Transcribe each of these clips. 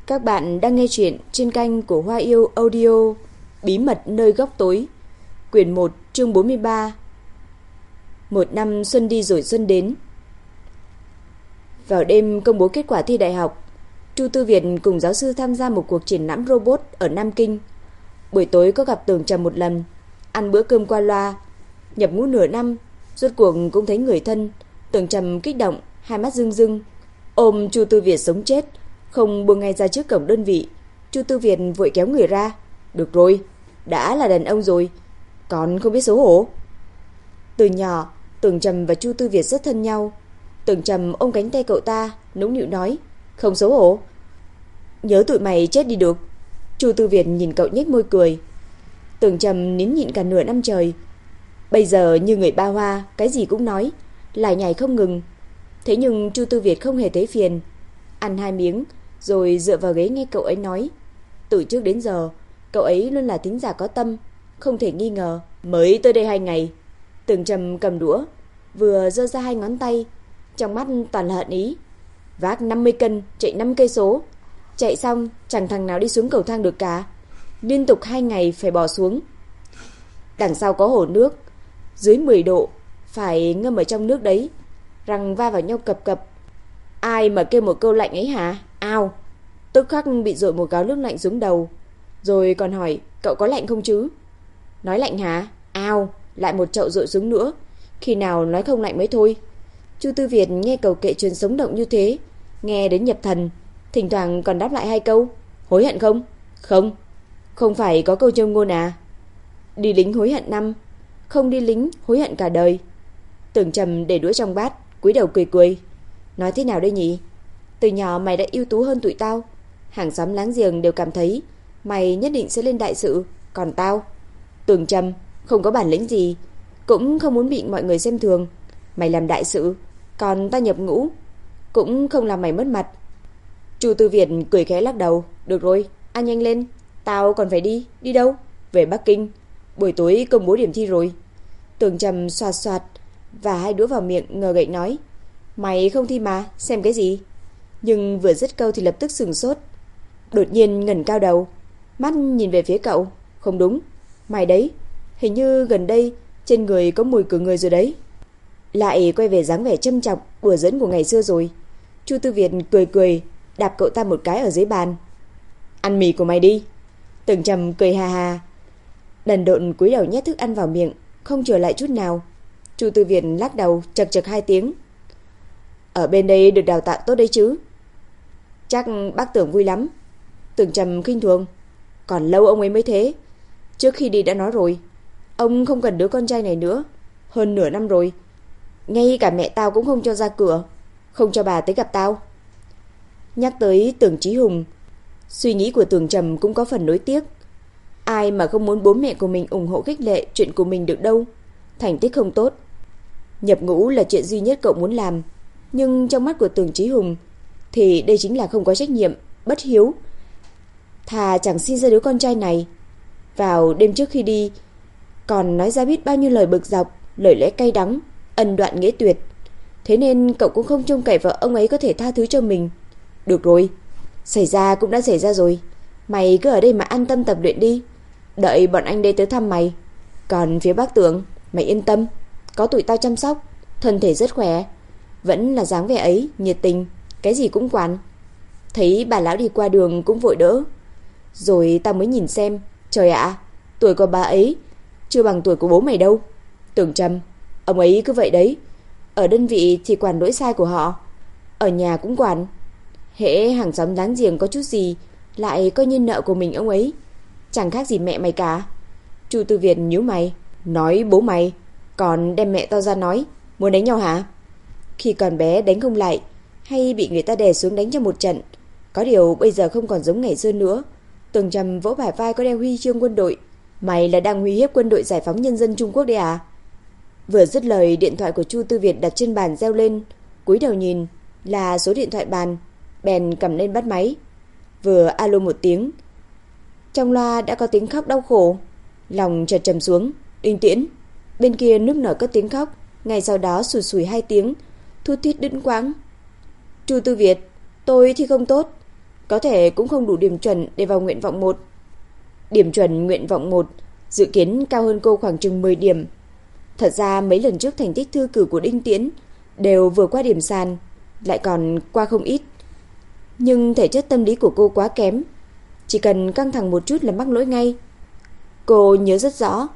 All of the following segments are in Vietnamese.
Các bạn đang nghe chuyện trên kênh của Hoa Yêu Audio, Bí mật nơi góc tối, quyển 1, chương 43. Một năm xuân đi rồi xuân đến. Vào đêm công bố kết quả thi đại học, Chu Tư Việt cùng giáo sư tham gia một cuộc triển lãm robot ở Nam Kinh. Buổi tối có gặp Tưởng Trầm một lần, ăn bữa cơm qua loa. Nhập ngũ nửa năm, rốt cuộc cũng thấy người thân. Tưởng Trầm kích động, hai mắt rưng rưng, ôm Chu Tư Việt sống chết, không buông ngay ra trước cổng đơn vị. Chu Tư Việt vội kéo người ra. Được rồi, đã là đàn ông rồi, còn không biết xấu hổ. Từ nhỏ, Tưởng Trầm và Chu Tư Việt rất thân nhau. Tưởng Trầm ôm cánh tay cậu ta, nũng nịu nói, không xấu hổ. Nhớ tụi mày chết đi được. Chu Tư Việt nhìn cậu nhếch môi cười. Tưởng Trầm nín nhịn cả nửa năm trời, bây giờ như người ba hoa, cái gì cũng nói, lải nhải không ngừng. Thế nhưng Chu Tư Việt không hề thấy phiền, ăn hai miếng rồi dựa vào ghế nghe cậu ấy nói. Từ trước đến giờ, cậu ấy luôn là thính giả có tâm, không thể nghi ngờ. Mới tới đây 2 ngày. Tưởng Trầm cầm đũa, vừa giơ ra 2 ngón tay, trong mắt toàn là hận ý. Vác 50 cân, chạy 5 cây số, chạy xong chẳng thằng nào đi xuống cầu thang được cả. Liên tục 2 ngày phải bò xuống. Đằng sau có hồ nước, dưới 10 độ, phải ngâm ở trong nước đấy, răng va vào nhau cập cập. Ai mà kêu một câu lạnh ấy hả? Ao. Tức khắc bị dội một gáo nước lạnh xuống đầu, rồi còn hỏi cậu có lạnh không chứ? Nói lạnh hả? Ao. Lại một chậu dội xuống nữa. Khi nào nói không lạnh mới thôi. Chu Tư Việt nghe cầu kệ truyền sống động như thế, nghe đến nhập thần, thỉnh thoảng còn đáp lại 2 câu. Hối hận không? Không. Không phải có câu châm ngôn à? Đi lính hối hận năm, không đi lính hối hận cả đời. Tưởng Trầm để đũa trong bát, cúi đầu cười cười. Nói thế nào đây nhỉ? Từ nhỏ mày đã ưu tú hơn tụi tao, hàng xóm láng giềng đều cảm thấy mày nhất định sẽ lên đại sự. Còn tao, Tưởng Trầm, không có bản lĩnh gì, cũng không muốn bị mọi người xem thường. Mày làm đại sự, còn ta nhập ngũ, cũng không làm mày mất mặt. Chu Tư Việt cười khẽ lắc đầu. Được rồi, ăn nhanh lên, tao còn phải đi. Đi đâu? Về Bắc Kinh. Buổi tối công bố điểm thi rồi. Tưởng Trầm xoạt xoạt và 2 đũa vào miệng, ngờ gậy nói, mày không thi mà, xem cái gì? Nhưng vừa dứt câu thì lập tức sửng sốt, đột nhiên ngẩng cao đầu, mắt nhìn về phía cậu. Không đúng, mày đấy, hình như gần đây trên người có mùi của người rồi đấy. Lại quay về dáng vẻ châm chọc đùa giỡn của ngày xưa rồi. Chu Tư Việt cười cười, đạp cậu ta một cái ở dưới bàn. Ăn mì của mày đi. Tưởng Trầm cười hà hà, đần độn cúi đầu nhét thức ăn vào miệng, không trở lại chút nào. Chu Tư Việt lắc đầu chật chật 2 tiếng. Ở bên đây được đào tạo tốt đấy chứ? Chắc bác Tưởng vui lắm. Tưởng Trầm khinh thường. Còn lâu ông ấy mới thế. Trước khi đi đã nói rồi, ông không cần đứa con trai này nữa. Hơn nửa năm rồi, ngay cả mẹ tao cũng không cho ra cửa, không cho bà tới gặp tao. Nhắc tới Tưởng Chí Hùng, suy nghĩ của Tưởng Trầm cũng có phần nối tiếc. Ai mà không muốn bố mẹ của mình ủng hộ khích lệ chuyện của mình được đâu. Thành tích không tốt, nhập ngũ là chuyện duy nhất cậu muốn làm. Nhưng trong mắt của Tưởng Chí Hùng thì đây chính là không có trách nhiệm, bất hiếu. Thà chẳng sinh ra đứa con trai này. Vào đêm trước khi đi, còn nói ra biết bao nhiêu lời bực dọc, lời lẽ cay đắng, ân đoạn nghĩa tuyệt. Thế nên cậu cũng không trông cậy vào ông ấy có thể tha thứ cho mình. Được rồi, xảy ra cũng đã xảy ra rồi, mày cứ ở đây mà an tâm tập luyện đi, đợi bọn anh đây tới thăm mày. Còn phía bác Tưởng, mày yên tâm, có tụi tao chăm sóc, thân thể rất khỏe. Vẫn là dáng vẻ ấy, nhiệt tình, cái gì cũng quản. Thấy bà lão đi qua đường cũng vội đỡ. Rồi tao mới nhìn xem, trời ạ, tuổi của bà ấy chưa bằng tuổi của bố mày đâu. Tưởng Trầm, ông ấy cứ vậy đấy. Ở đơn vị thì quản lỗi sai của họ, ở nhà cũng quản. Hễ hàng xóm láng giềng có chút gì lại coi như nợ của mình ông ấy, chẳng khác gì mẹ mày cả. Chu Tư Việt nhíu mày, nói bố mày còn đem mẹ tao ra nói muốn đánh nhau hả? Khi còn bé đánh không lại, hay bị người ta đè xuống đánh cho một trận. Có điều bây giờ không còn giống ngày xưa nữa. Tưởng Trầm vỗ bả vai có đeo huy chương quân đội. Mày là đang uy hiếp quân đội giải phóng nhân dân Trung Quốc đấy à? Vừa dứt lời, điện thoại của Chu Tư Việt đặt trên bàn reo lên. Cúi đầu nhìn là số điện thoại bàn, bèn cầm lên bắt máy. Vừa alo một tiếng, trong loa đã có tiếng khóc đau khổ. Lòng chợt trầm xuống. Đinh Tiễn. Bên kia nức nở cất tiếng khóc, ngay sau đó sùi sùi 2 tiếng, thút thít đứt quãng. Chu Tư Việt, tôi thì không tốt. có thể cũng không đủ điểm chuẩn để vào nguyện vọng 1. Điểm chuẩn nguyện vọng 1 dự kiến cao hơn cô khoảng chừng 10 điểm. Thật ra mấy lần trước thành tích thư cử của Đinh Tiễn đều vừa qua điểm sàn, lại còn qua không ít. Nhưng thể chất tâm lý của cô quá kém, chỉ cần căng thẳng một chút là mắc lỗi ngay. Cô nhớ rất rõ,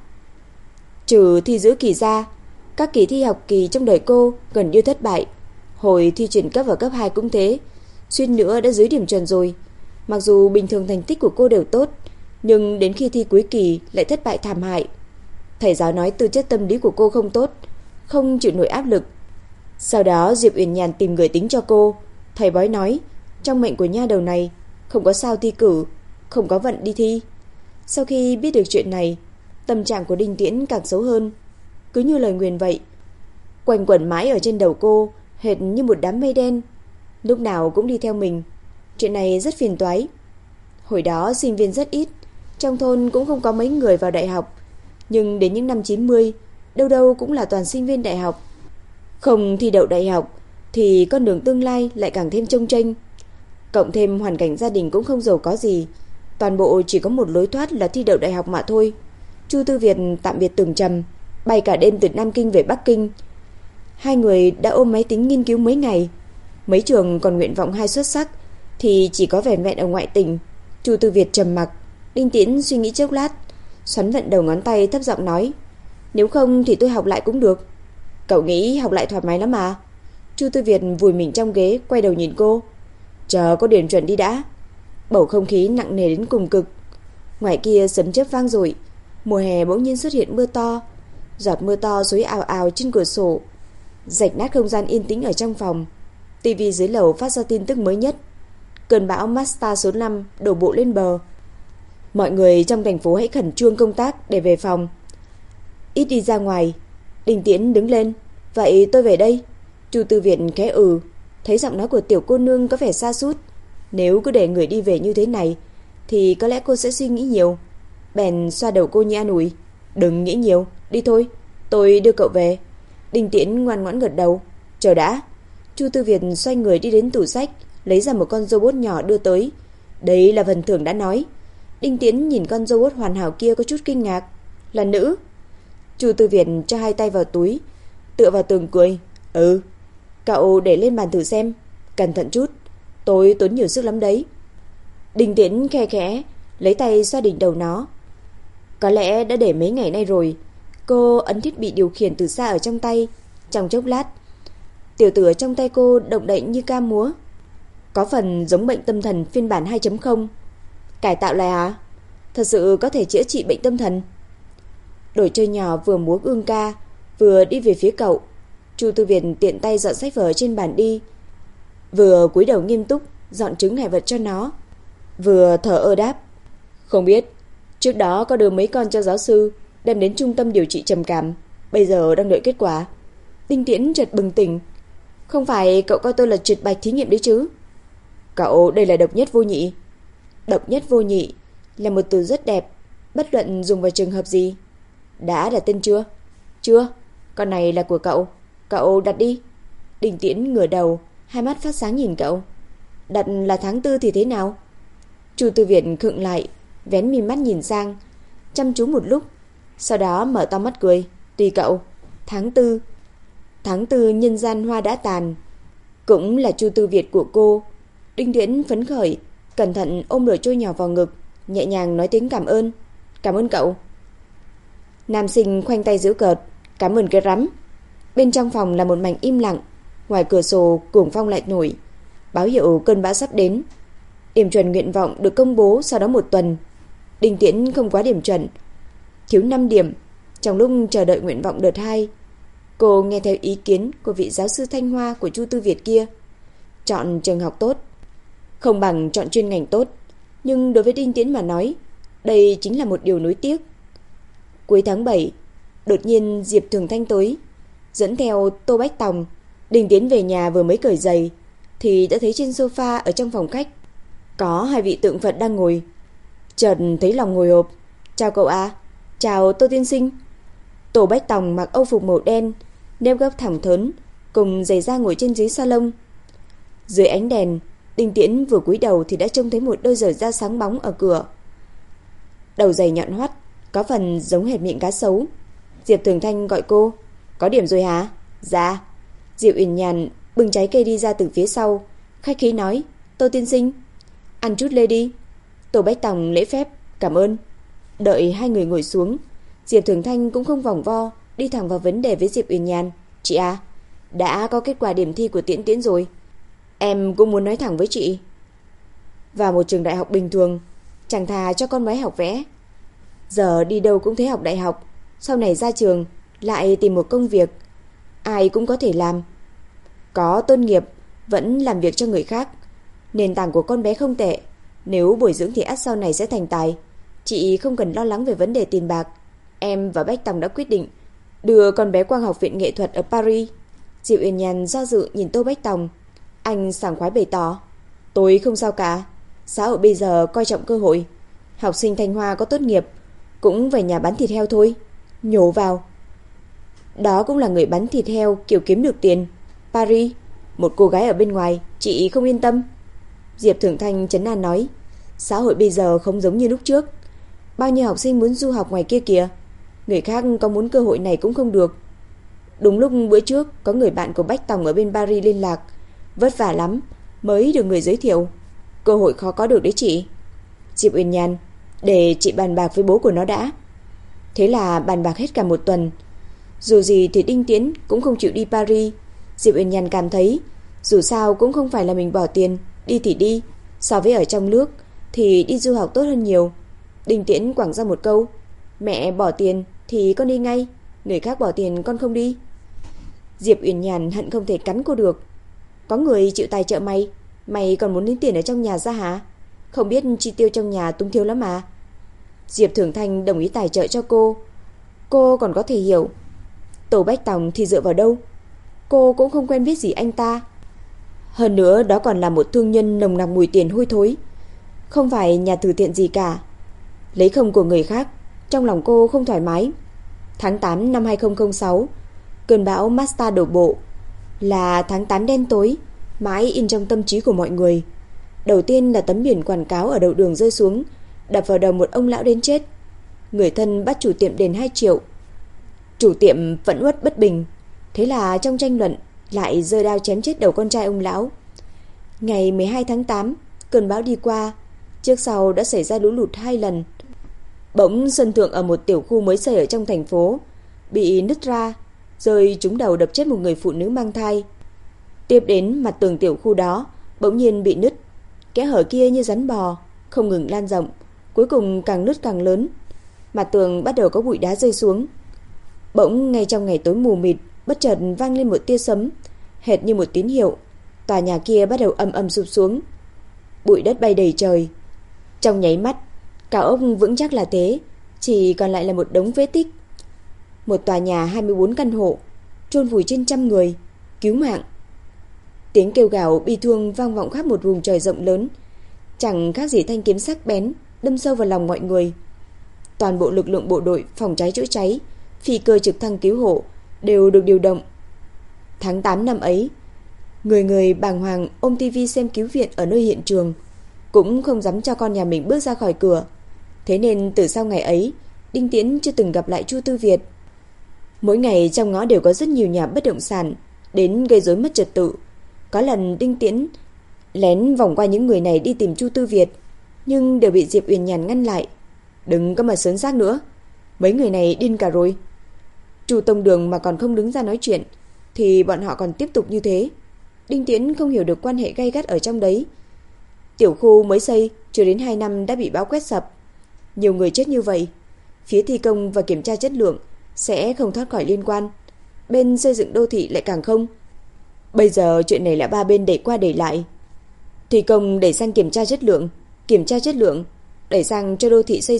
trừ thi giữa kỳ ra, các kỳ thi học kỳ trong đời cô gần như thất bại. Hồi thi chuyển cấp vào cấp 2 cũng thế, suýt nữa đã dưới điểm chuẩn rồi. Mặc dù bình thường thành tích của cô đều tốt, nhưng đến khi thi cuối kỳ lại thất bại thảm hại. Thầy giáo nói tư chất tâm lý của cô không tốt, không chịu nổi áp lực. Sau đó Diệp Uyển Nhàn tìm người tính cho cô. Thầy bói nói trong mệnh của nha đầu này không có sao thi cử, không có vận đi thi. Sau khi biết được chuyện này, tâm trạng của Đinh Tiễn càng xấu hơn. Cứ như lời nguyền vậy, quanh quẩn mãi ở trên đầu cô, hệt như một đám mây đen, lúc nào cũng đi theo mình. Chuyện này rất phiền toái. Hồi đó sinh viên rất ít, trong thôn cũng không có mấy người vào đại học, nhưng đến những năm 90, đâu đâu cũng là toàn sinh viên đại học. Không thi đậu đại học thì con đường tương lai lại càng thêm chông chênh. Cộng thêm hoàn cảnh gia đình cũng không giàu có gì, toàn bộ chỉ có một lối thoát là thi đậu đại học mà thôi. Chu Tư Việt tạm biệt Tưởng Trầm, bay cả đêm từ Nam Kinh về Bắc Kinh. Hai người đã ôm máy tính nghiên cứu mấy ngày. Mấy trường còn nguyện vọng 2 xuất sắc thì chỉ có vẻn vẹn ở ngoại tỉnh. Chu Tư Việt trầm mặc. Đinh Tiễn suy nghĩ chốc lát, xoắn vận đầu ngón tay thấp giọng nói, nếu không thì tôi học lại cũng được. Cậu nghĩ học lại thoải mái lắm mà. Chu Tư Việt vùi mình trong ghế, quay đầu nhìn cô. Chờ có điểm chuẩn đi đã. Bầu không khí nặng nề đến cùng cực. Ngoài kia sấm chớp vang dội. Mùa hè bỗng nhiên xuất hiện mưa to. Giọt mưa to xối ào ào trên cửa sổ, rạch nát không gian yên tĩnh ở trong phòng. Tivi dưới lầu phát ra tin tức mới nhất. Cơn bão Masta số 5 đổ bộ lên bờ. Mọi người trong thành phố hãy khẩn trương công tác để về phòng, ít đi ra ngoài. Đinh Tiễn đứng lên. Vậy tôi về đây. Chu Tư Việt khẽ thấy giọng nói của tiểu cô nương có vẻ sa sút. Nếu cứ để người đi về như thế này thì có lẽ cô sẽ suy nghĩ nhiều. Bèn xoa đầu cô như an ủi, đừng nghĩ nhiều, đi thôi, tôi đưa cậu về. Đinh Tiễn ngoan ngoãn gật đầu. Chờ đã. Chu Tư Việt xoay người đi đến tủ sách, lấy ra một con robot nhỏ đưa tới. Đấy là phần thưởng đã nói. Đinh Tiễn nhìn con robot hoàn hảo kia có chút kinh ngạc. Là nữ. Chu Tư Việt cho hai tay vào túi, tựa vào tường cười. Cậu để lên bàn thử xem, cẩn thận chút, tôi tốn nhiều sức lắm đấy. Đinh Tiễn khe khẽ lấy tay xoa đỉnh đầu nó. Có lẽ đã để mấy ngày nay rồi. Cô ấn thiết bị điều khiển từ xa ở trong tay. Trong chốc lát, tiểu tử ở trong tay cô động đậy như ca múa. Có phần giống bệnh tâm thần phiên bản 2.0. Cải tạo lại à? Thật sự có thể chữa trị bệnh tâm thần? Đồ chơi nhỏ vừa múa ương ca, vừa đi về phía cậu. Chu Tư Việt tiện tay dọn sách vở trên bàn đi, vừa cúi đầu nghiêm túc dọn trứng hải vật cho nó, vừa thở ơ đáp, không biết, trước đó có đưa mấy con cho giáo sư đem đến trung tâm điều trị trầm cảm, bây giờ đang đợi kết quả. Đinh Tiễn chợt bừng tỉnh. Không phải cậu coi tôi là triệt bạch thí nghiệm đấy chứ? Cậu đây là độc nhất vô nhị. Độc nhất vô nhị là một từ rất đẹp, bất luận dùng vào trường hợp gì. Đã đặt tên chưa? Chưa, con này là của cậu, cậu đặt đi. Đinh Tiễn ngửa đầu, hai mắt phát sáng nhìn cậu. Đặt là tháng 4 thì thế nào? Chu Tư Việt khựng lại, vén mi mắt nhìn sang, chăm chú một lúc, sau đó mở to mắt cười. Tùy cậu. Tháng 4. Tháng 4 nhân gian hoa đã tàn, cũng là Chu Tư Việt của cô. Đinh Tiễn phấn khởi, cẩn thận ôm đồ trôi nhỏ vào ngực, nhẹ nhàng nói tiếng cảm ơn. Cảm ơn cậu. Nam sinh khoanh tay giễu cợt. Cảm ơn cái rắm. Bên trong phòng là một mảnh im lặng. Ngoài cửa sổ cuồng phong lại nổi, báo hiệu cơn bão sắp đến. Điểm chuẩn nguyện vọng được công bố sau đó một tuần. Đinh Tiễn không quá điểm chuẩn, thiếu 5 điểm. Trong lúc chờ đợi nguyện vọng đợt 2, cô nghe theo ý kiến của vị giáo sư Thanh Hoa của Chu Tư Việt kia, chọn trường học tốt không bằng chọn chuyên ngành tốt. Nhưng đối với Đinh Tiễn mà nói, đây chính là một điều nuối tiếc. Cuối tháng 7, đột nhiên Diệp Thường Thanh tới, dẫn theo Tô Bách Tòng. Đinh Tiễn về nhà vừa mới cởi giày thì đã thấy trên sofa ở trong phòng khách có hai vị tượng Phật đang ngồi. Chợt thấy lòng hồi hộp. Chào cậu à. Chào Tô tiên sinh. Tô Bách Tòng mặc âu phục màu đen, nếp gấp thẳng thớn, cùng giày da ngồi trên ghế salon. Dưới ánh đèn, Đinh Tiễn vừa cúi đầu thì đã trông thấy một đôi giày da sáng bóng ở cửa. Đầu giày nhọn hoắt, có phần giống hệt miệng cá sấu. Diệp Thường Thanh gọi cô. Có điểm rồi hả? Dạ. Diệp Uyển Nhàn bưng trái cây đi ra từ phía sau, khách khí nói. Tô tiên sinh, ăn chút lê đi. Tô Bách Tòng lễ phép cảm ơn. Đợi hai người ngồi xuống, Diệp Thường Thanh cũng không vòng vo, đi thẳng vào vấn đề với Diệp Uyển Nhàn. Chị à, đã có kết quả điểm thi của Tiễn Tiễn rồi. Em cũng muốn nói thẳng với chị. Vào một trường đại học bình thường, chẳng thà cho con bé học vẽ. Giờ đi đâu cũng thấy học đại học, sau này ra trường lại tìm một công việc ai cũng có thể làm. Có tôn nghiệp vẫn làm việc cho người khác. Nền tảng của con bé không tệ, nếu bồi dưỡng thì ắt sau này sẽ thành tài. Chị không cần lo lắng về vấn đề tiền bạc. Em và Bách Tòng đã quyết định đưa con bé qua học viện nghệ thuật ở Paris. Diệp Uyển Nhàn do dự nhìn Tô Bách Tòng. Anh sảng khoái bày tỏ. Tôi không sao cả. Xã hội bây giờ coi trọng cơ hội. Học sinh Thanh Hoa có tốt nghiệp cũng về nhà bán thịt heo thôi. Nhổ vào. Đó cũng là người bán thịt heo kiểu kiếm được tiền. Paris, một cô gái ở bên ngoài, chị không yên tâm. Diệp Thường Thanh trấn an nói. Xã hội bây giờ không giống như lúc trước. Bao nhiêu học sinh muốn du học ngoài kia kìa. Người khác có muốn cơ hội này cũng không được. Đúng lúc bữa trước có người bạn của Bách Tòng ở bên Paris liên lạc, vất vả lắm mới được người giới thiệu. Cơ hội khó có được đấy chị. Diệp Uyển Nhàn, để chị bàn bạc với bố của nó đã. Thế là bàn bạc hết cả một tuần. Dù gì thì Đinh Tiễn cũng không chịu đi Paris. Diệp Uyển Nhàn cảm thấy dù sao cũng không phải là mình bỏ tiền, đi thì đi, so với ở trong nước thì đi du học tốt hơn nhiều. Đinh Tiễn quẳng ra một câu. Mẹ bỏ tiền thì con đi ngay, người khác bỏ tiền con không đi. Diệp Uyển Nhàn hận không thể cắn cô được. Có người chịu tài trợ mày, mày còn muốn lấy tiền ở trong nhà ra hả? Không biết chi tiêu trong nhà túng thiếu lắm à? Diệp Thường Thanh đồng ý tài trợ cho cô còn có thể hiểu. Tô Bách Tòng thì dựa vào đâu? Cô cũng không quen biết gì anh ta. Hơn nữa đó còn là một thương nhân nồng nặc mùi tiền hôi thối, không phải nhà từ thiện gì cả. Lấy không của người khác, trong lòng cô không thoải mái. Tháng 8 năm 2006, cơn bão Mazda đổ bộ. Là tháng 8 đen tối, mãi in trong tâm trí của mọi người. Đầu tiên là tấm biển quảng cáo ở đầu đường rơi xuống, đập vào đầu một ông lão đến chết. Người thân bắt chủ tiệm đền 2 triệu. Chủ tiệm phẫn uất bất bình, thế là trong tranh luận lại giơ đao chém chết đầu con trai ông lão. Ngày 12 tháng 8, cơn bão đi qua, trước sau đã xảy ra lũ lụt 2 lần. Bỗng sân thượng ở một tiểu khu mới xây ở trong thành phố bị nứt ra, rơi trúng đầu đập chết một người phụ nữ mang thai. Tiếp đến mặt tường tiểu khu đó bỗng nhiên bị nứt, kẽ hở kia như rắn bò, không ngừng lan rộng, cuối cùng càng nứt càng lớn. Mặt tường bắt đầu có bụi đá rơi xuống. Bỗng ngay trong ngày tối mù mịt, bất chợt vang lên một tia sấm, hệt như một tín hiệu. Tòa nhà kia bắt đầu ầm ầm sụp xuống, bụi đất bay đầy trời. Trong nháy mắt, cao ốc vững chắc là thế, chỉ còn lại là một đống phế tích. Một tòa nhà 24 căn hộ, chôn vùi trên trăm người, cứu mạng. Tiếng kêu gào bi thương vang vọng khắp một vùng trời rộng lớn, chẳng khác gì thanh kiếm sắc bén đâm sâu vào lòng mọi người. Toàn bộ lực lượng bộ đội phòng cháy chữa cháy, phi cơ trực thăng cứu hộ đều được điều động. Tháng 8 năm ấy, người người bàng hoàng ôm tivi xem cứu viện ở nơi hiện trường, cũng không dám cho con nhà mình bước ra khỏi cửa. Thế nên từ sau ngày ấy, Đinh Tiễn chưa từng gặp lại Chu Tư Việt. Mỗi ngày trong ngõ đều có rất nhiều nhà bất động sản đến gây rối mất trật tự. Có lần Đinh Tiễn lén vòng qua những người này đi tìm Chu Tư Việt, nhưng đều bị Diệp Uyển Nhàn ngăn lại. Đừng có mà sớn xác nữa, mấy người này điên cả rồi. Chu Tông Đường mà còn không đứng ra nói chuyện thì bọn họ còn tiếp tục như thế. Đinh Tiễn không hiểu được quan hệ gay gắt ở trong đấy. Tiểu khu mới xây chưa đến 2 năm đã bị bão quét sập, nhiều người chết như vậy, phía thi công và kiểm tra chất lượng sẽ không thoát khỏi liên quan, bên xây dựng đô thị lại càng không. Bây giờ chuyện này là ba bên đẩy qua đẩy lại. Thi công đẩy sang kiểm tra chất lượng đẩy sang cho đô thị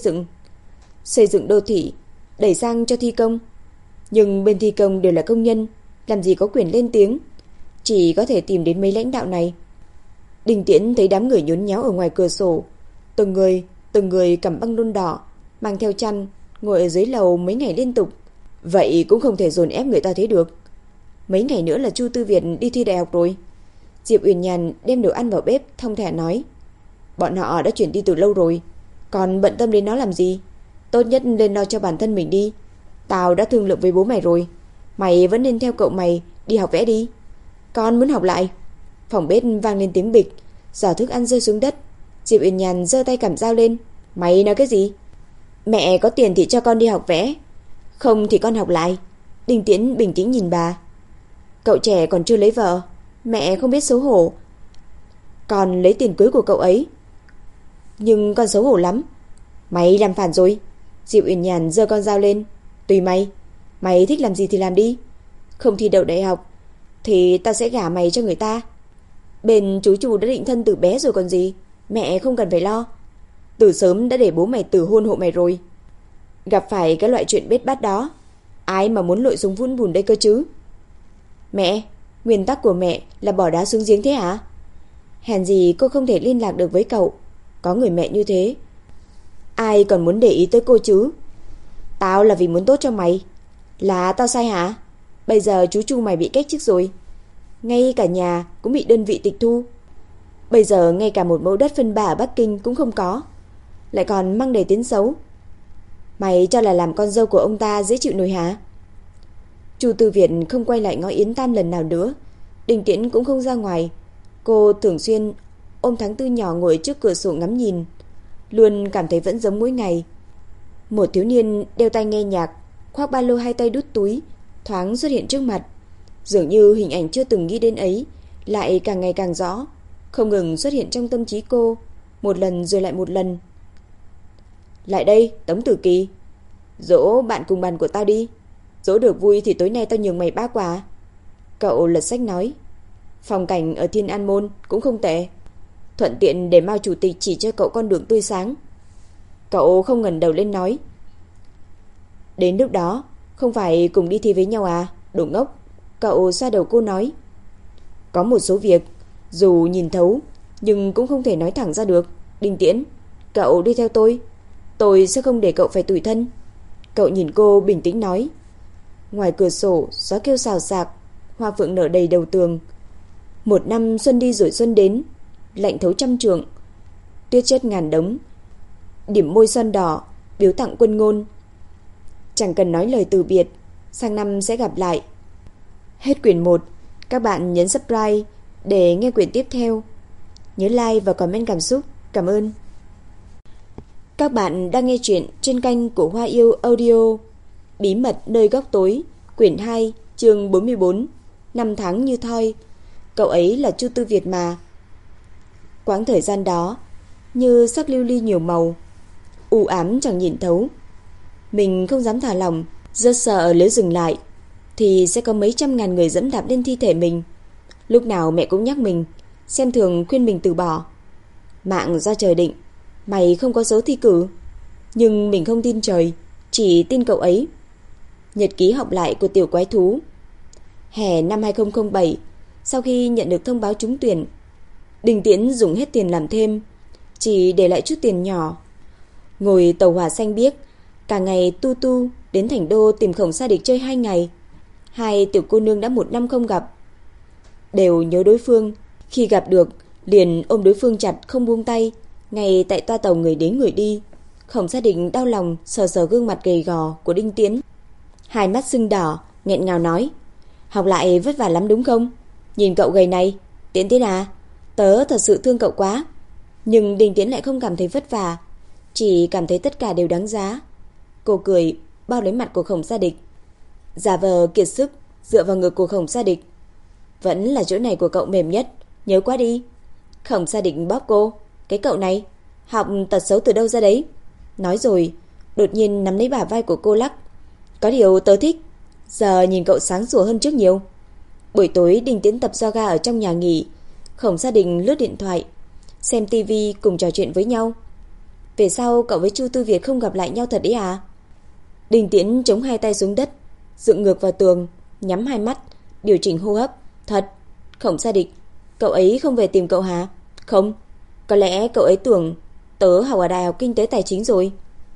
xây dựng đô thị đẩy sang cho thi công. Nhưng bên thi công đều là công nhân, làm gì có quyền lên tiếng, chỉ có thể tìm đến mấy lãnh đạo này. Đinh Tiễn thấy đám người nhốn nháo ở ngoài cửa sổ, từng người cầm băng đôn đỏ, mang theo chăn, ngồi ở dưới lầu mấy ngày liên tục. Vậy cũng không thể dồn ép người ta thế được. Mấy ngày nữa là Chu Tư Việt đi thi đại học rồi. Diệp Uyển Nhàn đem đồ ăn vào bếp, thong thả nói: bọn họ đã chuyển đi từ lâu rồi, còn bận tâm đến nó làm gì? Tốt nhất lên lo cho bản thân mình đi. Tao đã thương lượng với bố mày rồi, mày vẫn nên theo cậu mày đi học vẽ đi. Con muốn học lại. Phòng bếp vang lên tiếng bịch, giỏ thức ăn rơi xuống đất. Diệp Uyển Nhàn giơ tay cầm dao lên. Mày nói cái gì? Mẹ có tiền thì cho con đi học vẽ, không thì con học lại. Đinh Tiễn bình tĩnh nhìn bà. Cậu trẻ còn chưa lấy vợ, mẹ không biết xấu hổ. Con lấy tiền cưới của cậu ấy. Nhưng con xấu hổ lắm. Mày làm phản rồi. Diệp Uyển Nhàn giơ con dao lên. Tùy mày, mày thích làm gì thì làm đi. Không thi đậu đại học thì tao sẽ gả mày cho người ta. Bên chú Chu đã định thân từ bé rồi còn gì. Mẹ không cần phải lo. Từ sớm đã để bố mày từ hôn hộ mày rồi. Gặp phải cái loại chuyện bết bát đó, ai mà muốn lội xuống vũng bùn đây cơ chứ? Mẹ, nguyên tắc của mẹ là bỏ đá xuống giếng thế hả? Hèn gì cô không thể liên lạc được với cậu. Có người mẹ như thế, ai còn muốn để ý tới cô chứ? Tao là vì muốn tốt cho mày. Là tao sai hả? Bây giờ chú Chu mày bị cách chức rồi, ngay cả nhà cũng bị đơn vị tịch thu. Bây giờ ngay cả một mẫu đất phân ba ở Bắc Kinh cũng không có, lại còn mang đầy tiếng xấu. Mày cho là làm con dâu của ông ta dễ chịu nổi hả? Chu Tư Việt không quay lại ngõ Yến Tam lần nào nữa. Đinh Tiễn cũng không ra ngoài. Cô thường xuyên ôm Tháng Tư nhỏ ngồi trước cửa sổ ngắm nhìn, luôn cảm thấy vẫn giống mỗi ngày. Một thiếu niên đeo tai nghe nhạc, khoác ba lô hai tay đút túi, thoáng xuất hiện trước mặt. Dường như hình ảnh chưa từng nghĩ đến ấy lại càng ngày càng rõ, không ngừng xuất hiện trong tâm trí cô, một lần rồi lại một lần. Lại đây, Tống Tử Kỳ, dỗ bạn cùng bàn của tao đi. Dỗ được vui thì tối nay tao nhường mày 3 quả. Cậu lật sách nói. Phong cảnh ở Thiên An Môn cũng không tệ, thuận tiện để Mao chủ tịch chỉ cho cậu con đường tươi sáng. Cậu không ngẩng đầu lên nói. Đến lúc đó không phải cùng đi thi với nhau à, đồ ngốc. Cậu xoa đầu cô nói. Có một số việc dù nhìn thấu nhưng cũng không thể nói thẳng ra được. Đinh Tiễn, cậu đi theo tôi sẽ không để cậu phải tủi thân. Cậu nhìn cô bình tĩnh nói. Ngoài cửa sổ gió kêu xào xạc, hoa phượng nở đầy đầu tường. Một năm xuân đi rồi xuân đến, lạnh thấu trăm trượng, tuyết chất ngàn đống. Điểm môi son đỏ biếu tặng Quân Ngôn. Chẳng cần nói lời từ biệt, sang năm sẽ gặp lại. Hết quyển 1. Các bạn nhấn subscribe để nghe quyển tiếp theo. Nhớ like và comment cảm xúc. Cảm ơn. Các bạn đang nghe chuyện trên kênh của Hoa Yêu Audio. Bí mật nơi góc tối, quyển 2, chương 44. Năm tháng như thoi. Cậu ấy là Chu Tư Việt mà. Quãng thời gian đó như sắc lưu ly nhiều màu, u ám chẳng nhìn thấu. Mình không dám thả lỏng, rất sợ nếu dừng lại thì sẽ có mấy trăm ngàn người dẫm đạp lên thi thể mình. Lúc nào mẹ cũng nhắc mình, xem thường khuyên mình từ bỏ. Mạng do trời định, mày không có số thi cử. Nhưng mình không tin trời, chỉ tin cậu ấy. Nhật ký học lại của tiểu quái thú. Hè năm 2007, sau khi nhận được thông báo trúng tuyển, Đinh Tiễn dùng hết tiền làm thêm, chỉ để lại chút tiền nhỏ. Ngồi tàu hỏa xanh biếc, cả ngày tu tu đến Thành Đô tìm Khổng Sa Địch chơi 2 ngày. Hai tiểu cô nương đã 1 năm không gặp, đều nhớ đối phương. Khi gặp được liền ôm đối phương chặt không buông tay. Ngay tại toa tàu người đến người đi, Khổng Sa Địch đau lòng sờ sờ gương mặt gầy gò của Đinh Tiễn, hai mắt sưng đỏ, nghẹn ngào nói. Học lại vất vả lắm đúng không? Nhìn cậu gầy này, Tiễn Tiễn à, tớ thật sự thương cậu quá. Nhưng Đinh Tiễn lại không cảm thấy vất vả, chỉ cảm thấy tất cả đều đáng giá. Cô cười bao lấy mặt của Khổng Sa Địch, giả vờ kiệt sức dựa vào ngực của Khổng Sa Địch. Vẫn là chỗ này của cậu mềm nhất, nhớ quá đi. Khổng Sa Địch bóp cô. Cái cậu này, học tật xấu từ đâu ra đấy? Nói rồi đột nhiên nắm lấy bả vai của cô lắc. Có điều tớ thích, giờ nhìn cậu sáng sủa hơn trước nhiều. Buổi tối Đinh Tiễn tập yoga ở trong nhà nghỉ. Khổng Sa Địch lướt điện thoại, xem tivi cùng trò chuyện với nhau. Về sau cậu với Chu Tư Việt không gặp lại nhau thật đấy à? Đinh Tiễn chống hai tay xuống đất, dựng ngược vào tường, nhắm hai mắt, điều chỉnh hô hấp. Thật. Khổng Sa Địch, cậu ấy không về tìm cậu hả? Không, có lẽ cậu ấy tưởng tớ học ở Đại học Kinh tế Tài chính rồi.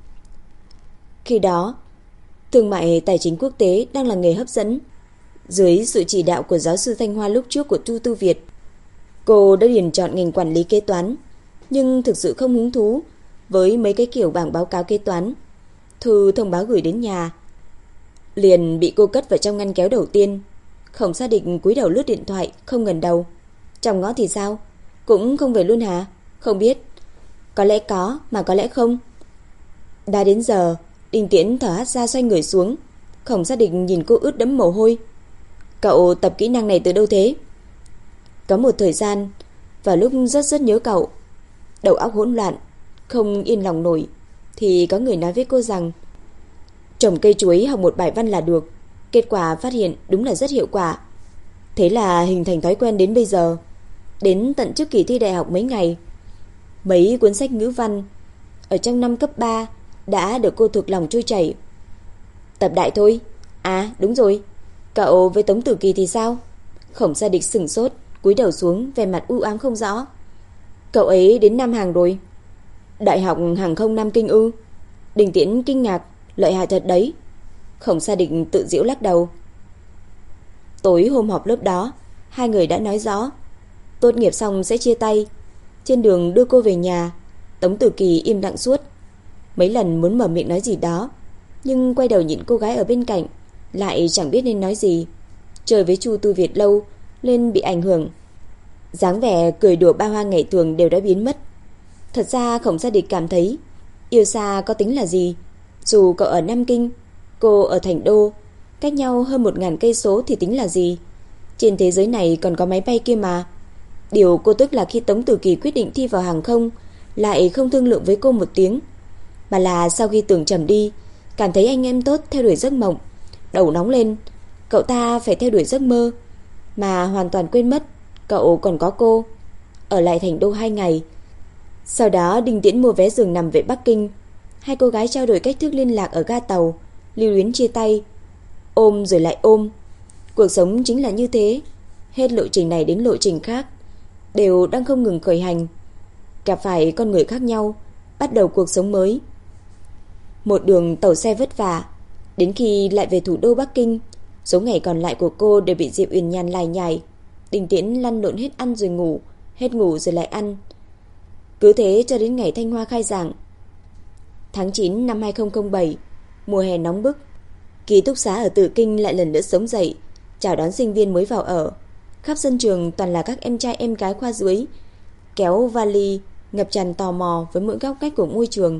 Khi đó thương mại tài chính quốc tế đang là nghề hấp dẫn. Dưới sự chỉ đạo của giáo sư Thanh Hoa lúc trước của Chu Tư Việt, Cô đã liền chọn ngành quản lý kế toán, nhưng thực sự không hứng thú với mấy cái kiểu bảng báo cáo kế toán. Thư thông báo gửi đến nhà liền bị cô cất vào trong ngăn kéo đầu tiên. Khổng Sa Địch cúi đầu lướt điện thoại, không ngẩng đầu. Trong ngõ thì sao? Cũng không về luôn hả? Không biết. Có lẽ có, mà có lẽ không. Đã đến giờ, Đinh Tiễn thở hắt ra xoay người xuống. Khổng Sa Địch nhìn cô ướt đẫm mồ hôi. Cậu tập kỹ năng này từ đâu thế? Có một thời gian, vào lúc rất nhớ cậu, đầu óc hỗn loạn, không yên lòng nổi, thì có người nói với cô rằng trồng cây chuối học một bài văn là được. Kết quả phát hiện đúng là rất hiệu quả. Thế là hình thành thói quen đến bây giờ. Đến tận trước kỳ thi đại học mấy ngày, mấy cuốn sách ngữ văn ở trong năm cấp 3 đã được cô thuộc lòng trôi chảy. Tập đại thôi. À đúng rồi, cậu với Tống Tử Kỳ thì sao? Khổng Sa Địch sửng sốt, cúi đầu xuống, vẻ mặt u ám không rõ. Cậu ấy đến Nam Hàng rồi. Đại học Hàng không Nam Kinh ư? Đinh Tiễn kinh ngạc, lợi hại thật đấy. Khổng Sa Địch tự giễu lắc đầu. Tối hôm họp lớp đó, hai người đã nói rõ tốt nghiệp xong sẽ chia tay. Trên đường đưa cô về nhà, Tống Tử Kỳ im lặng suốt. Mấy lần muốn mở miệng nói gì đó, nhưng quay đầu nhìn cô gái ở bên cạnh, lại chẳng biết nên nói gì. Chơi với Chu Tu Việt lâu nên bị ảnh hưởng. Dáng vẻ cười đùa ba hoa ngày thường đều đã biến mất. Thật ra Khổng Sa Địch cảm thấy yêu xa có tính là gì. Dù cậu ở Nam Kinh, cô ở Thành Đô, cách nhau hơn 1000 cây số thì tính là gì. Trên thế giới này còn có máy bay kia mà. Điều cô tức là khi Tống Tử Kỳ quyết định thi vào hàng không, lại không thương lượng với cô một tiếng, mà là sau khi Tưởng Trầm đi, cảm thấy anh em tốt theo đuổi giấc mộng, đầu nóng lên, cậu ta phải theo đuổi giấc mơ, mà hoàn toàn quên mất cậu còn có cô. Ở lại Thành Đô 2 ngày. Sau đó Đinh Tiễn mua vé giường nằm về Bắc Kinh. Hai cô gái trao đổi cách thức liên lạc ở ga tàu, lưu luyến chia tay, ôm rồi lại ôm. Cuộc sống chính là như thế. Hết lộ trình này đến lộ trình khác, đều đang không ngừng khởi hành, gặp phải con người khác nhau, bắt đầu cuộc sống mới. Một đường tàu xe vất vả, đến khi lại về thủ đô Bắc Kinh, số ngày còn lại của cô đều bị Diệp Uyển Nhàn lải nhải. Đinh Tiễn lăn lộn hết ăn rồi ngủ, hết ngủ rồi lại ăn. Cứ thế cho đến ngày Thanh Hoa khai giảng. Tháng 9 năm 2007, mùa hè nóng bức, ký túc xá ở Tử Kinh lại lần nữa sống dậy, chào đón sinh viên mới vào ở. Khắp sân trường toàn là các em trai em gái khoa dưới, kéo vali, ngập tràn tò mò với mỗi góc cách của ngôi trường.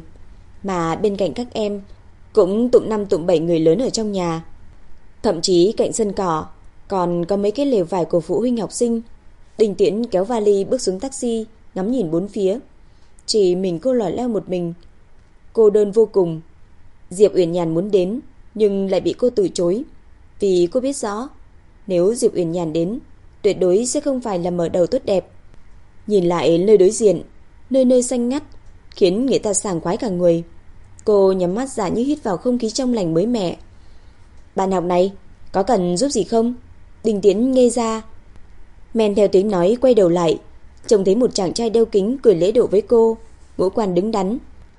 Mà bên cạnh các em cũng tụm 5 tụm 7 người lớn ở trong nhà. Thậm chí cạnh sân cỏ còn có mấy cái lều vải của phụ huynh học sinh. Đinh Tiễn kéo vali bước xuống taxi, ngắm nhìn bốn phía. Chỉ mình cô lỏi leo một mình, cô đơn vô cùng. Diệp Uyển Nhàn muốn đến, nhưng lại bị cô từ chối, vì cô biết rõ nếu Diệp Uyển Nhàn đến, tuyệt đối sẽ không phải là mở đầu tốt đẹp. Nhìn lại nơi đối diện, nơi nơi xanh ngắt, khiến người ta sảng khoái cả người. Cô nhắm mắt giả như hít vào không khí trong lành mới mẻ. Bạn học này, có cần giúp gì không? Đinh Tiễn ngây ra, men theo tiếng nói quay đầu lại, trông thấy một chàng trai đeo kính cười lễ độ với cô, ngũ quan đứng đắn.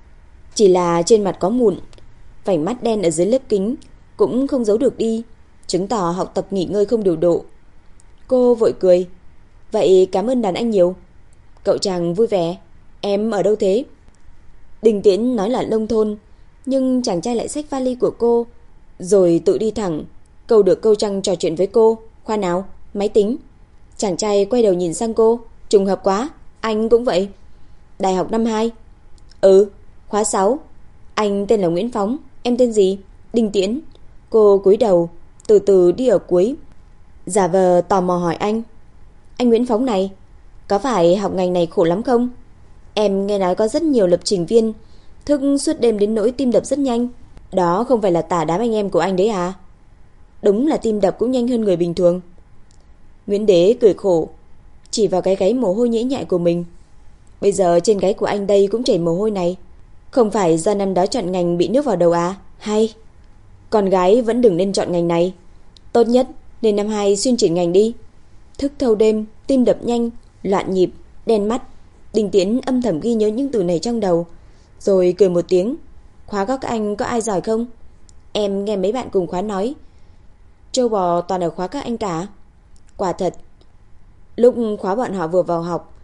Chỉ là trên mặt có mụn, vành mắt đen ở dưới lớp kính cũng không giấu được đi, chứng tỏ học tập nghỉ ngơi không điều độ. Cô vội cười. Vậy cảm ơn đàn anh nhiều. Cậu chàng vui vẻ. Em ở đâu thế? Đinh Tiễn nói là nông thôn, nhưng chàng trai lại xách vali của cô, rồi tự đi thẳng, câu được câu trăng trò chuyện với cô. Khoa nào? Máy tính. Chàng trai quay đầu nhìn sang cô. Trùng hợp quá, anh cũng vậy. Đại học năm 2. Ừ, khóa 6. Anh tên là Nguyễn Phóng, em tên gì? Đinh Tiễn. Cô cúi đầu, từ từ đi ở cuối, giả vờ tò mò hỏi anh Nguyễn Phóng này, có phải học ngành này khổ lắm không? Em nghe nói có rất nhiều lập trình viên thức suốt đêm đến nỗi tim đập rất nhanh. Đó không phải là tả đám anh em của anh đấy à? Đúng là tim đập cũng nhanh hơn người bình thường. Nguyễn Đế cười khổ, chỉ vào cái gáy mồ hôi nhễ nhại của mình. Bây giờ trên gáy của anh đây cũng chảy mồ hôi này. Không phải do năm đó chọn ngành bị nước vào đầu à? Hay con gái vẫn đừng nên chọn ngành này, tốt nhất nên năm 2 xuyên chuyển ngành đi. Thức thâu đêm, tim đập nhanh, loạn nhịp, đen mắt. Đinh Tiễn âm thầm ghi nhớ những từ này trong đầu, rồi cười một tiếng. Khóa các anh có ai giỏi không? Em nghe mấy bạn cùng khóa nói trâu bò toàn ở khóa các anh cả. Quả thật, Lúc khóa bọn họ vừa vào học,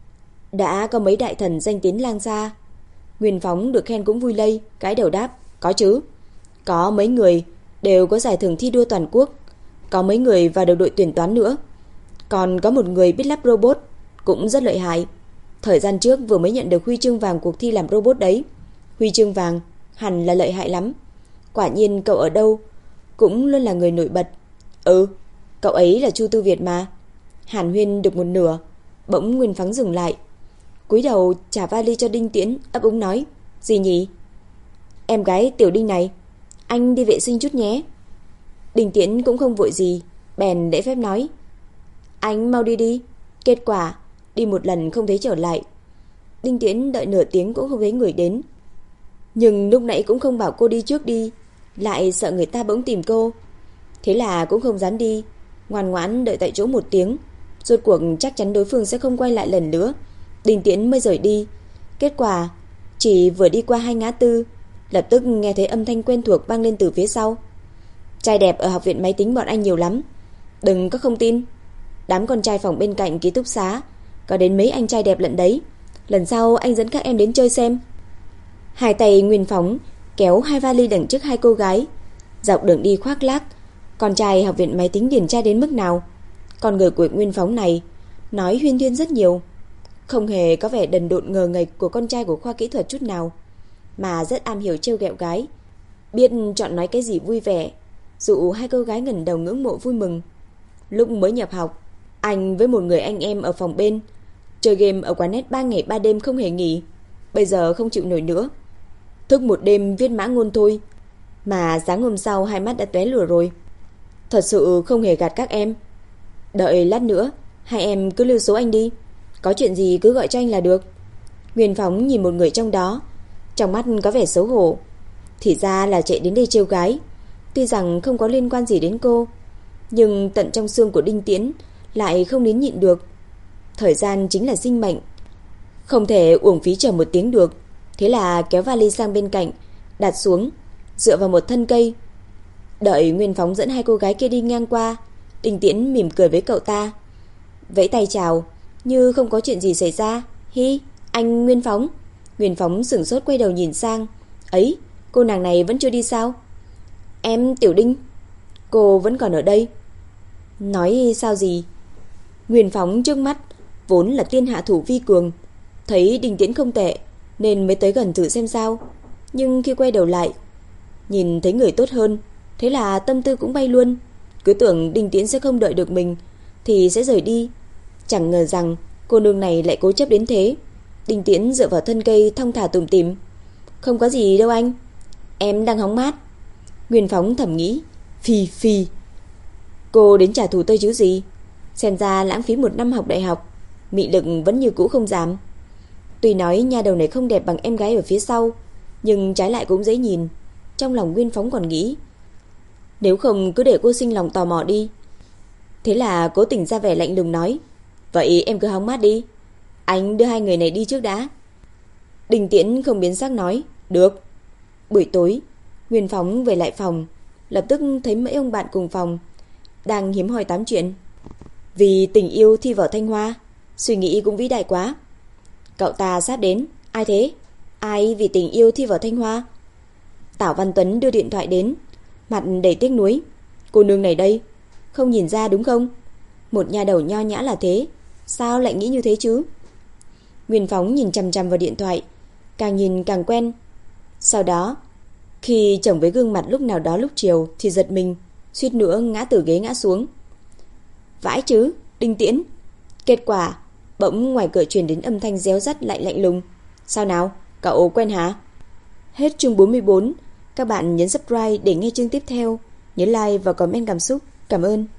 đã có mấy đại thần danh tiếng lang xa. Nguyên Phóng được khen cũng vui lây, cái đầu đáp, có chứ. Có mấy người đều có giải thưởng thi đua toàn quốc, có mấy người vào được đội tuyển toán nữa. Còn có một người biết lắp robot, cũng rất lợi hại. Thời gian trước vừa mới nhận được huy chương vàng cuộc thi làm robot đấy. Huy chương vàng hẳn là lợi hại lắm. Quả nhiên cậu ở đâu cũng luôn là người nổi bật. Ừ, cậu ấy là Chu Tư Việt mà. Hàn Huyên được một nửa, bỗng Nguyên Phóng dừng lại, cúi đầu trả vali cho Đinh Tiễn, ấp úng nói, gì nhỉ? Em gái Tiểu Đinh này, anh đi vệ sinh chút nhé. Đinh Tiễn cũng không vội gì, bèn lễ phép nói, anh mau đi đi. Kết quả đi một lần không thấy trở lại. Đinh Tiễn đợi nửa tiếng cũng không thấy người đến. Nhưng lúc nãy cũng không bảo cô đi trước đi, lại sợ người ta bỗng tìm cô. Thế là cũng không dám đi, ngoan ngoãn đợi tại chỗ một tiếng. Rốt cuộc chắc chắn đối phương sẽ không quay lại lần nữa, Đinh Tiễn mới rời đi. Kết quả chỉ vừa đi qua 2 ngã tư, lập tức nghe thấy âm thanh quen thuộc vang lên từ phía sau. Trai đẹp ở học viện máy tính bọn anh nhiều lắm, đừng có không tin. Đám con trai phòng bên cạnh ký túc xá có đến mấy anh trai đẹp lận đấy. Lần sau anh dẫn các em đến chơi xem. Hai tay Nguyên Phóng kéo hai vali đằng trước hai cô gái. Dọc đường đi khoác lác, con trai học viện máy tính điển trai đến mức nào. Con người của Nguyên Phóng này nói huyên thuyên rất nhiều, không hề có vẻ đần độn ngờ nghệch của con trai của khoa kỹ thuật chút nào, mà rất am hiểu trêu ghẹo gái, biết chọn nói cái gì vui vẻ, dụ hai cô gái ngẩng đầu ngưỡng mộ vui mừng. Lúc mới nhập học, anh với một người anh em ở phòng bên chơi game ở quán net 3 ngày 3 đêm không hề nghỉ. Bây giờ không chịu nổi nữa, thức một đêm viết mã ngôn thôi, mà sáng hôm sau hai mắt đã tóe lửa rồi. Thật sự không hề gạt các em. Đợi lát nữa hai em cứ lưu số anh đi, có chuyện gì cứ gọi cho anh là được. Nguyên Phóng nhìn một người trong đó, trong mắt có vẻ xấu hổ. Thì ra là chạy đến đây trêu gái. Tuy rằng không có liên quan gì đến cô, nhưng tận trong xương của Đinh Tiễn lại không nín nhịn được. Thời gian chính là sinh mệnh, không thể uổng phí chờ một tiếng được. Thế là kéo vali sang bên cạnh, đặt xuống, dựa vào một thân cây. Đợi Nguyên Phóng dẫn hai cô gái kia đi ngang qua, Đinh Tiễn mỉm cười với cậu ta, vẫy tay chào như không có chuyện gì xảy ra. Hi, anh Nguyên Phóng. Nguyên Phóng sửng sốt quay đầu nhìn sang. Ấy, cô nàng này vẫn chưa đi sao? Em Tiểu Đinh, cô vẫn còn ở đây. Nói sao gì? Nguyên Phóng trước mắt vốn là tiên hạ thủ vi cường, thấy Đinh Tiễn không tệ nên mới tới gần thử xem sao. Nhưng khi quay đầu lại, nhìn thấy người tốt hơn, thế là tâm tư cũng bay luôn. Cứ tưởng Đinh Tiễn sẽ không đợi được mình thì sẽ rời đi, chẳng ngờ rằng cô nương này lại cố chấp đến thế. Đinh Tiễn dựa vào thân cây thong thả tủm tỉm, không có gì đâu anh, em đang hóng mát. Nguyên Phóng thầm nghĩ, phi phi, cô đến trả thù tôi chứ gì. Xem ra lãng phí 1 năm học đại học, mị lực vẫn như cũ không giảm. Tuy nói nha đầu này không đẹp bằng em gái ở phía sau, nhưng trái lại cũng dễ nhìn. Trong lòng Nguyên Phóng còn nghĩ, nếu không cứ để cô sinh lòng tò mò đi. Thế là cố tình ra vẻ lạnh lùng nói, vậy em cứ hóng mát đi, anh đưa hai người này đi trước đã. Đinh Tiễn không biến sắc nói, được. Buổi tối, Nguyên Phóng về lại phòng, lập tức thấy mấy ông bạn cùng phòng đang hiếm hoi tám chuyện. Vì tình yêu thi vào Thanh Hoa, suy nghĩ cũng vĩ đại quá. Cậu ta sát đến, ai thế? Ai vì tình yêu thi vào Thanh Hoa? Tảo Văn Tuấn đưa điện thoại đến, mặt đầy tiếc nuối. Cô nương này đây, không nhìn ra đúng không? Một nhà đầu nho nhã là thế, sao lại nghĩ như thế chứ? Nguyên Phóng nhìn chằm chằm vào điện thoại, càng nhìn càng quen. Sau đó, khi chồng với gương mặt lúc nào đó lúc chiều thì giật mình, suýt nữa ngã từ ghế ngã xuống. Vãi chứ, Đinh Tiễn. Kết quả, bỗng ngoài cửa truyền đến âm thanh réo rắt lại lạnh lùng. Sao nào, cậu quen hả? Hết chương 44. Các bạn nhấn subscribe để nghe chương tiếp theo. Nhớ like và comment cảm xúc. Cảm ơn.